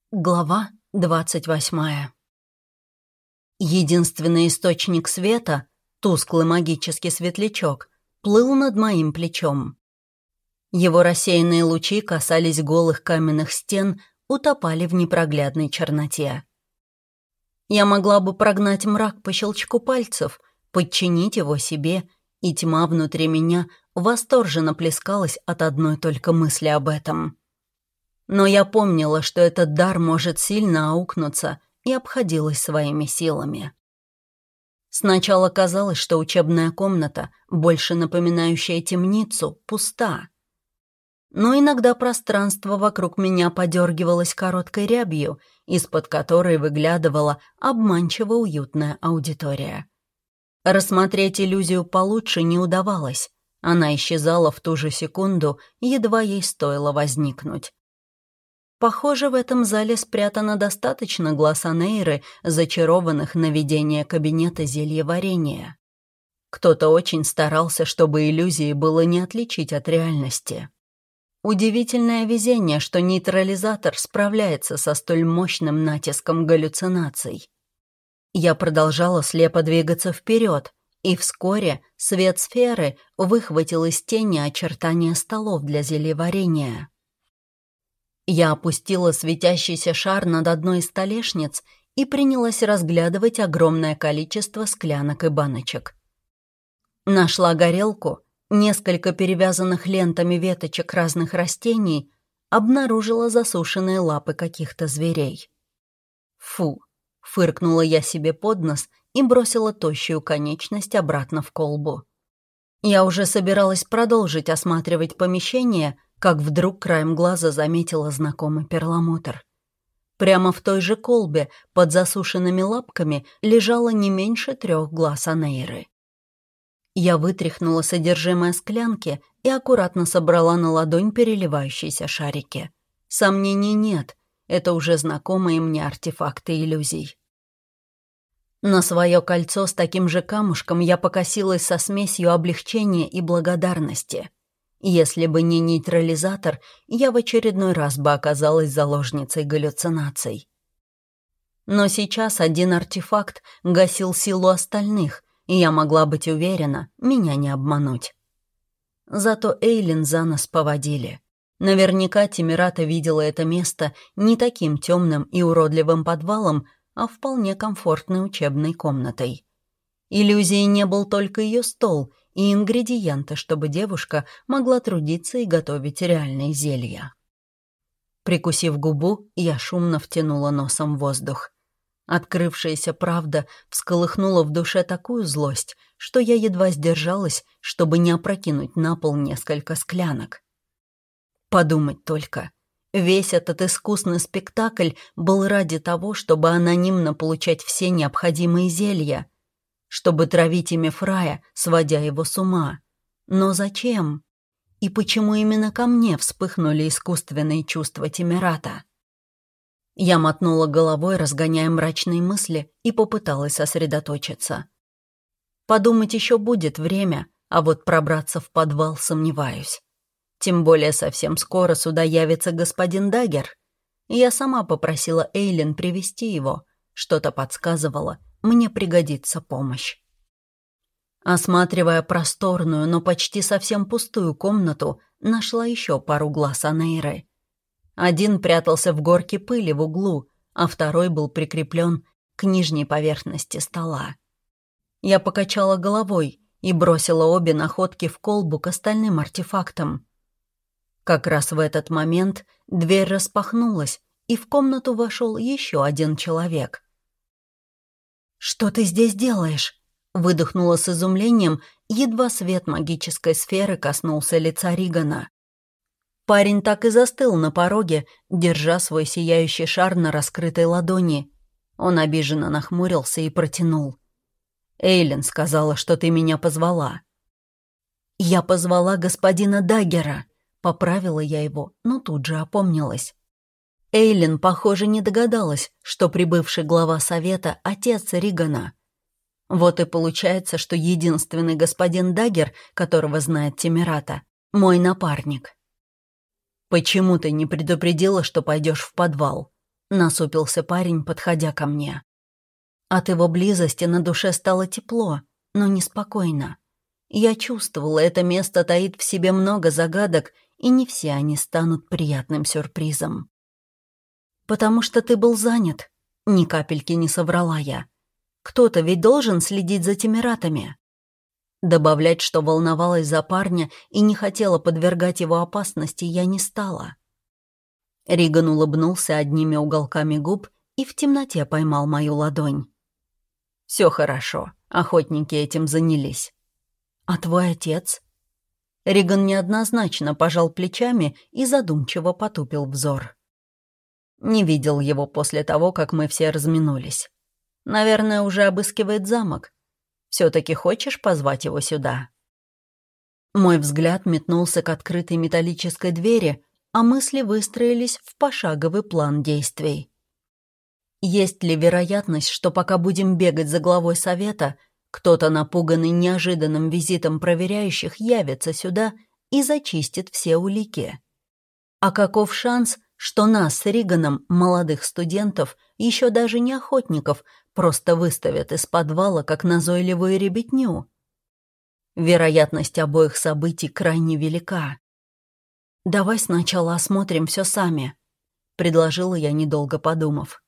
Глава 28. Единственный источник света, тусклый магический светлячок, плыл над моим плечом. Его рассеянные лучи касались голых каменных стен, утопали в непроглядной черноте. Я могла бы прогнать мрак по щелчку пальцев, подчинить его себе, и тьма внутри меня восторженно плескалась от одной только мысли об этом. Но я помнила, что этот дар может сильно аукнуться, и обходилась своими силами. Сначала казалось, что учебная комната, больше напоминающая темницу, пуста. Но иногда пространство вокруг меня подергивалось короткой рябью, из-под которой выглядывала обманчиво уютная аудитория. Рассмотреть иллюзию получше не удавалось. Она исчезала в ту же секунду, едва ей стоило возникнуть. Похоже, в этом зале спрятано достаточно глаз Анейры, зачарованных на ведение кабинета зельеварения. Кто-то очень старался, чтобы иллюзии было не отличить от реальности. Удивительное везение, что нейтрализатор справляется со столь мощным натиском галлюцинаций. Я продолжала слепо двигаться вперед, и вскоре свет сферы выхватил из тени очертания столов для зельеварения. Я опустила светящийся шар над одной из столешниц и принялась разглядывать огромное количество склянок и баночек. Нашла горелку, несколько перевязанных лентами веточек разных растений, обнаружила засушенные лапы каких-то зверей. «Фу!» — фыркнула я себе под нос и бросила тощую конечность обратно в колбу. Я уже собиралась продолжить осматривать помещение, как вдруг краем глаза заметила знакомый перламутр. Прямо в той же колбе под засушенными лапками лежало не меньше 3 глаз Анейры. Я вытряхнула содержимое склянки и аккуратно собрала на ладонь переливающиеся шарики. Сомнений нет, это уже знакомые мне артефакты иллюзий. На свое кольцо с таким же камушком я покосилась со смесью облегчения и благодарности. Если бы не нейтрализатор, я в очередной раз бы оказалась заложницей галлюцинаций. Но сейчас один артефакт гасил силу остальных, и я могла быть уверена, меня не обмануть. Зато Эйлин за нос поводили. Наверняка Тимирата видела это место не таким темным и уродливым подвалом, а вполне комфортной учебной комнатой. Иллюзией не был только ее стол и ингредиенты, чтобы девушка могла трудиться и готовить реальные зелья. Прикусив губу, я шумно втянула носом воздух. Открывшаяся правда всколыхнула в душе такую злость, что я едва сдержалась, чтобы не опрокинуть на пол несколько склянок. Подумать только. Весь этот искусный спектакль был ради того, чтобы анонимно получать все необходимые зелья, чтобы травить ими Фрая, сводя его с ума. Но зачем? И почему именно ко мне вспыхнули искусственные чувства Тимирата? Я мотнула головой, разгоняя мрачные мысли, и попыталась сосредоточиться. Подумать еще будет время, а вот пробраться в подвал сомневаюсь. Тем более совсем скоро сюда явится господин Даггер. Я сама попросила Эйлин привести его. Что-то подсказывало, мне пригодится помощь. Осматривая просторную, но почти совсем пустую комнату, нашла еще пару глаз Анейры. Один прятался в горке пыли в углу, а второй был прикреплен к нижней поверхности стола. Я покачала головой и бросила обе находки в колбу к остальным артефактам. Как раз в этот момент дверь распахнулась, и в комнату вошел еще один человек. «Что ты здесь делаешь?» — выдохнула с изумлением, едва свет магической сферы коснулся лица Ригана. Парень так и застыл на пороге, держа свой сияющий шар на раскрытой ладони. Он обиженно нахмурился и протянул. «Эйлин сказала, что ты меня позвала». «Я позвала господина Даггера», — поправила я его, но тут же опомнилась. Эйлин, похоже, не догадалась, что прибывший глава совета — отец Ригана. Вот и получается, что единственный господин Даггер, которого знает Тимирата, мой напарник. «Почему ты не предупредила, что пойдешь в подвал?» насупился парень, подходя ко мне. От его близости на душе стало тепло, но неспокойно. Я чувствовала, это место таит в себе много загадок, и не все они станут приятным сюрпризом. «Потому что ты был занят», — ни капельки не соврала я. «Кто-то ведь должен следить за Тимиратами». Добавлять, что волновалась за парня и не хотела подвергать его опасности, я не стала. Риган улыбнулся одними уголками губ и в темноте поймал мою ладонь. «Все хорошо, охотники этим занялись». «А твой отец?» Риган неоднозначно пожал плечами и задумчиво потупил взор. Не видел его после того, как мы все разминулись. Наверное, уже обыскивает замок. Все-таки хочешь позвать его сюда?» Мой взгляд метнулся к открытой металлической двери, а мысли выстроились в пошаговый план действий. Есть ли вероятность, что пока будем бегать за главой совета, кто-то, напуганный неожиданным визитом проверяющих, явится сюда и зачистит все улики? А каков шанс, что нас с Риганом, молодых студентов, еще даже не охотников, просто выставят из подвала, как назойливую ребятню? Вероятность обоих событий крайне велика. «Давай сначала осмотрим все сами», — предложила я, недолго подумав.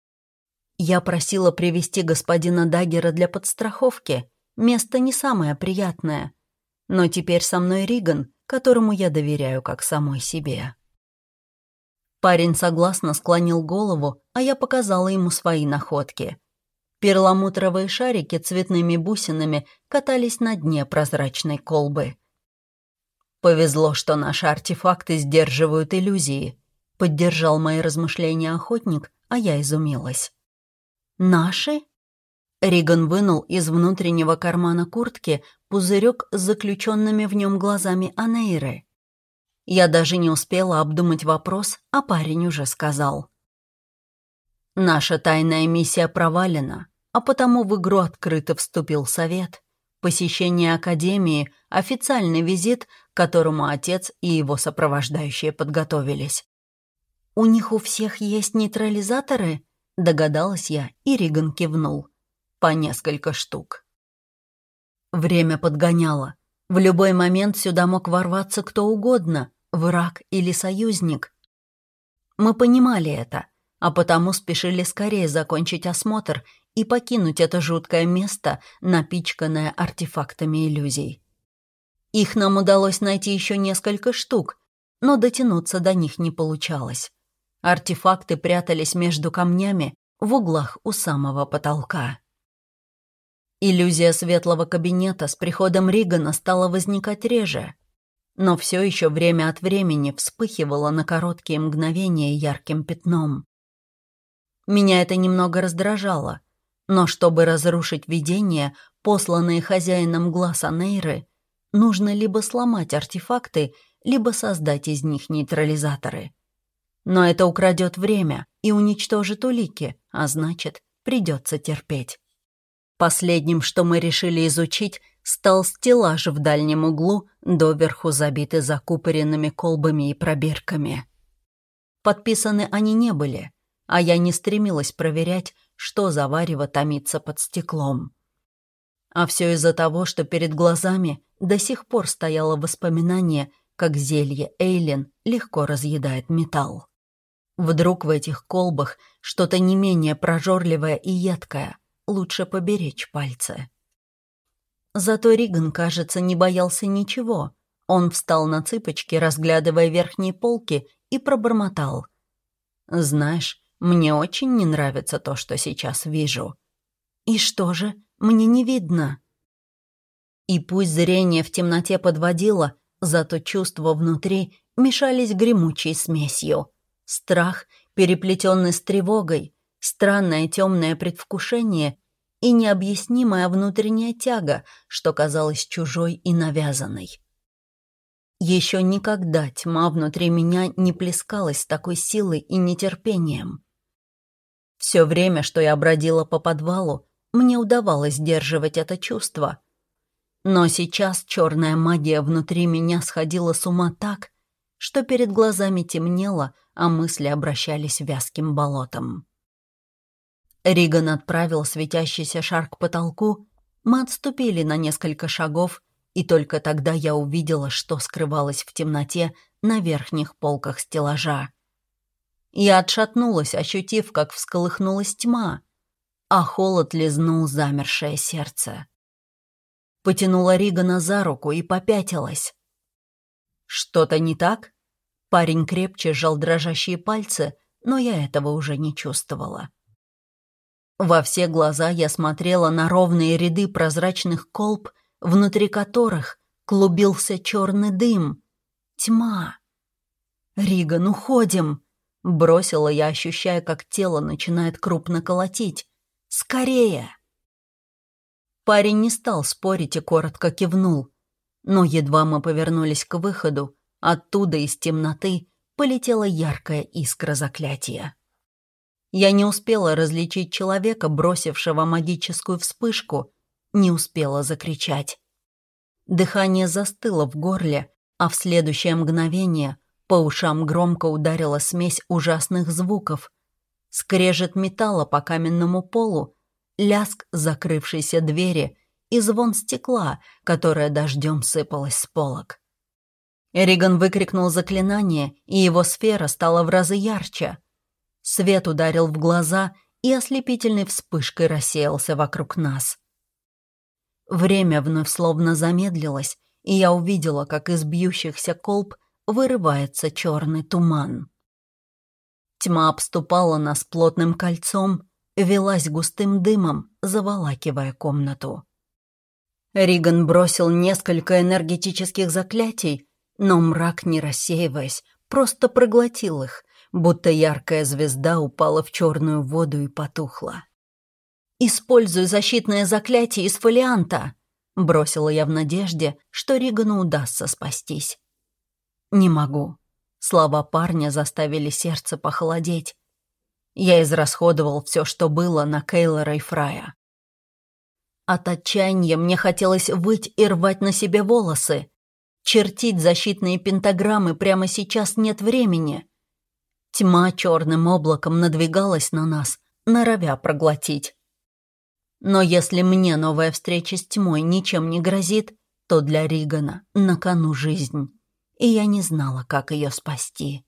Я просила привести господина Даггера для подстраховки. Место не самое приятное. Но теперь со мной Риган, которому я доверяю как самой себе. Парень согласно склонил голову, а я показала ему свои находки. Перламутровые шарики цветными бусинами катались на дне прозрачной колбы. «Повезло, что наши артефакты сдерживают иллюзии», — поддержал мои размышления охотник, а я изумилась. «Наши?» Риган вынул из внутреннего кармана куртки пузырек с заключенными в нем глазами Анейры. Я даже не успела обдумать вопрос, а парень уже сказал. «Наша тайная миссия провалена, а потому в игру открыто вступил совет. Посещение Академии — официальный визит, к которому отец и его сопровождающие подготовились». «У них у всех есть нейтрализаторы?» — догадалась я, и Риган кивнул. «По несколько штук». Время подгоняло. В любой момент сюда мог ворваться кто угодно, враг или союзник. Мы понимали это, а потому спешили скорее закончить осмотр и покинуть это жуткое место, напичканное артефактами иллюзий. Их нам удалось найти еще несколько штук, но дотянуться до них не получалось. Артефакты прятались между камнями в углах у самого потолка. Иллюзия светлого кабинета с приходом Ригана стала возникать реже, но все еще время от времени вспыхивала на короткие мгновения ярким пятном. Меня это немного раздражало, но чтобы разрушить видение, посланные хозяином глаз Анейры, нужно либо сломать артефакты, либо создать из них нейтрализаторы. Но это украдет время и уничтожит улики, а значит, придется терпеть. Последним, что мы решили изучить, стал стеллаж в дальнем углу, доверху забитый закупоренными колбами и пробирками. Подписаны они не были, а я не стремилась проверять, что за варево томится под стеклом. А все из-за того, что перед глазами до сих пор стояло воспоминание, как зелье Эйлин легко разъедает металл. Вдруг в этих колбах что-то не менее прожорливое и едкое, лучше поберечь пальцы. Зато Риган, кажется, не боялся ничего. Он встал на цыпочки, разглядывая верхние полки, и пробормотал. «Знаешь, мне очень не нравится то, что сейчас вижу». «И что же? Мне не видно». И пусть зрение в темноте подводило, зато чувства внутри мешались гремучей смесью. Страх, переплетенный с тревогой, странное темное предвкушение и необъяснимая внутренняя тяга, что казалась чужой и навязанной. Еще никогда тьма внутри меня не плескалась с такой силой и нетерпением. Все время, что я бродила по подвалу, мне удавалось сдерживать это чувство. Но сейчас черная магия внутри меня сходила с ума так, что перед глазами темнело, а мысли обращались вязким болотом. Риган отправил светящийся шар к потолку, мы отступили на несколько шагов, и только тогда я увидела, что скрывалось в темноте на верхних полках стеллажа. Я отшатнулась, ощутив, как всколыхнулась тьма, а холод лизнул замершее сердце. Потянула Ригана за руку и попятилась. «Что-то не так?» Парень крепче сжал дрожащие пальцы, но я этого уже не чувствовала. Во все глаза я смотрела на ровные ряды прозрачных колб, внутри которых клубился черный дым. Тьма. «Риган, уходим!» — бросила я, ощущая, как тело начинает крупно колотить. «Скорее!» Парень не стал спорить и коротко кивнул. Но едва мы повернулись к выходу, оттуда из темноты полетела яркая искра заклятия. Я не успела различить человека, бросившего магическую вспышку, не успела закричать. Дыхание застыло в горле, а в следующее мгновение по ушам громко ударила смесь ужасных звуков. Скрежет металла по каменному полу, лязг закрывшейся двери и звон стекла, которое дождем сыпалось с полок. Риган выкрикнул заклинание, и его сфера стала в разы ярче. Свет ударил в глаза и ослепительной вспышкой рассеялся вокруг нас. Время вновь словно замедлилось, и я увидела, как из бьющихся колб вырывается черный туман. Тьма обступала нас плотным кольцом, велась густым дымом, заволакивая комнату. Риган бросил несколько энергетических заклятий, но мрак, не рассеиваясь, просто проглотил их, будто яркая звезда упала в черную воду и потухла. «Используй защитное заклятие из фолианта», — бросила я в надежде, что Ригану удастся спастись. «Не могу». Слова парня заставили сердце похолодеть. Я израсходовал все, что было, на Кейлора и Фрая. От отчаяния мне хотелось выть и рвать на себе волосы. Чертить защитные пентаграммы прямо сейчас нет времени. Тьма черным облаком надвигалась на нас, норовя проглотить. Но если мне новая встреча с тьмой ничем не грозит, то для Ригана на кону жизнь, и я не знала, как ее спасти.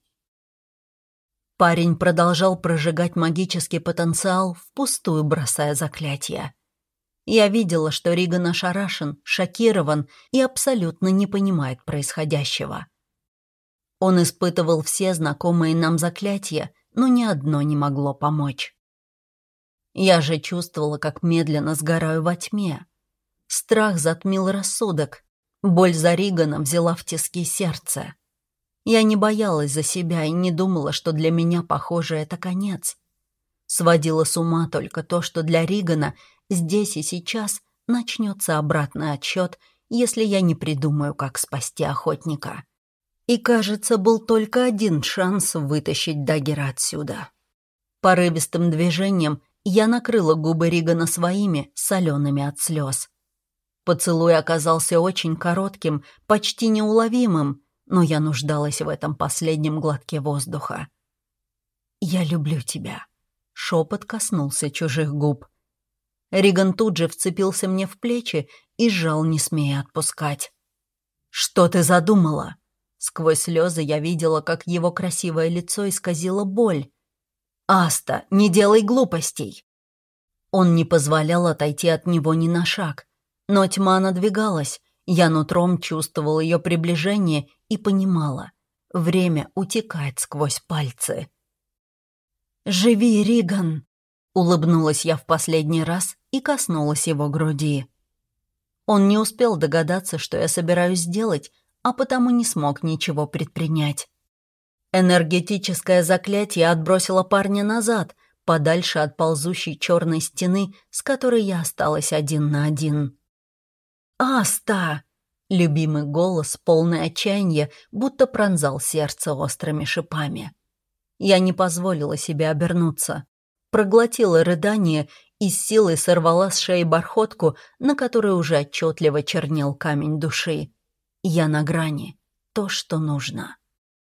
Парень продолжал прожигать магический потенциал, впустую бросая заклятия. Я видела, что Риган ошарашен, шокирован и абсолютно не понимает происходящего. Он испытывал все знакомые нам заклятия, но ни одно не могло помочь. Я же чувствовала, как медленно сгораю во тьме. Страх затмил рассудок. Боль за Ригана взяла в тиски сердце. Я не боялась за себя и не думала, что для меня, похоже, это конец. Сводила с ума только то, что для Ригана здесь и сейчас начнется обратный отсчет, если я не придумаю, как спасти охотника. И, кажется, был только один шанс вытащить Даггера отсюда. Порывистым движением я накрыла губы Ригана своими, солеными от слез. Поцелуй оказался очень коротким, почти неуловимым, но я нуждалась в этом последнем глотке воздуха. «Я люблю тебя», — шепот коснулся чужих губ. Риган тут же вцепился мне в плечи и сжал, не смея отпускать. «Что ты задумала?» Сквозь слезы я видела, как его красивое лицо исказило боль. «Аста, не делай глупостей!» Он не позволял отойти от него ни на шаг. Но тьма надвигалась, я нутром чувствовала ее приближение и понимала. Время утекает сквозь пальцы. «Живи, Риган!» — улыбнулась я в последний раз и коснулась его груди. Он не успел догадаться, что я собираюсь сделать, а потому не смог ничего предпринять. Энергетическое заклятие отбросило парня назад, подальше от ползущей черной стены, с которой я осталась один на один. «Аста!» — любимый голос, полный отчаяния, будто пронзал сердце острыми шипами. Я не позволила себе обернуться. Проглотила рыдание и с силой сорвала с шеи бархотку, на которой уже отчетливо чернел камень души. Я на грани. То, что нужно.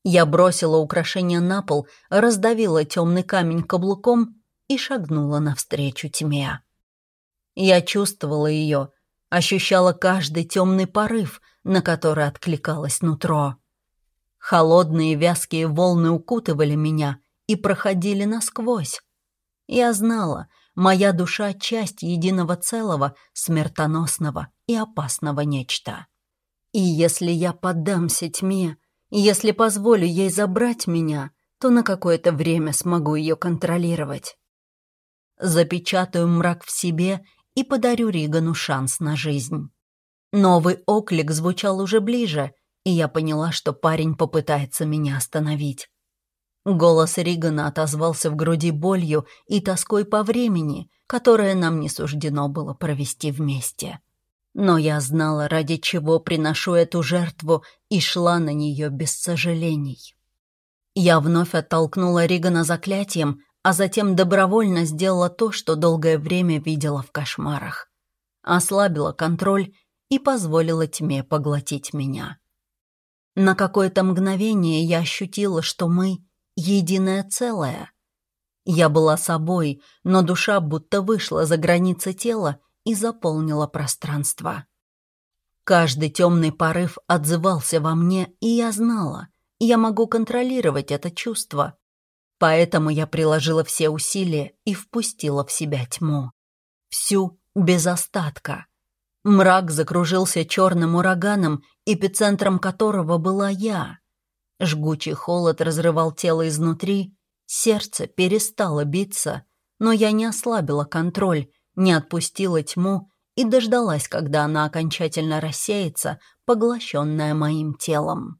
Я бросила украшение на пол, раздавила темный камень каблуком и шагнула навстречу тьме. Я чувствовала ее, ощущала каждый темный порыв, на который откликалось нутро. Холодные вязкие волны укутывали меня и проходили насквозь. Я знала, моя душа — часть единого целого, смертоносного и опасного нечто. И если я поддамся тьме, если позволю ей забрать меня, то на какое-то время смогу ее контролировать. Запечатаю мрак в себе и подарю Ригану шанс на жизнь. Новый оклик звучал уже ближе, и я поняла, что парень попытается меня остановить. Голос Ригана отозвался в груди болью и тоской по времени, которое нам не суждено было провести вместе. Но я знала, ради чего приношу эту жертву, и шла на нее без сожалений. Я вновь оттолкнула Ригана заклятием, а затем добровольно сделала то, что долгое время видела в кошмарах. Ослабила контроль и позволила тьме поглотить меня. На какое-то мгновение я ощутила, что мы — единое целое. Я была собой, но душа будто вышла за границы тела и заполнила пространство. Каждый темный порыв отзывался во мне, и я знала, я могу контролировать это чувство. Поэтому я приложила все усилия и впустила в себя тьму. Всю, без остатка. Мрак закружился черным ураганом, эпицентром которого была я. Жгучий холод разрывал тело изнутри, сердце перестало биться, но я не ослабила контроль, не отпустила тьму и дождалась, когда она окончательно рассеется, поглощенная моим телом.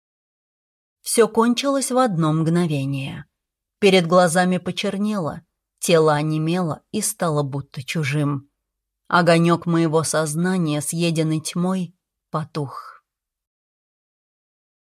Все кончилось в одно мгновение. Перед глазами почернело, тело онемело и стало будто чужим. Огонек моего сознания, съеденный тьмой, потух.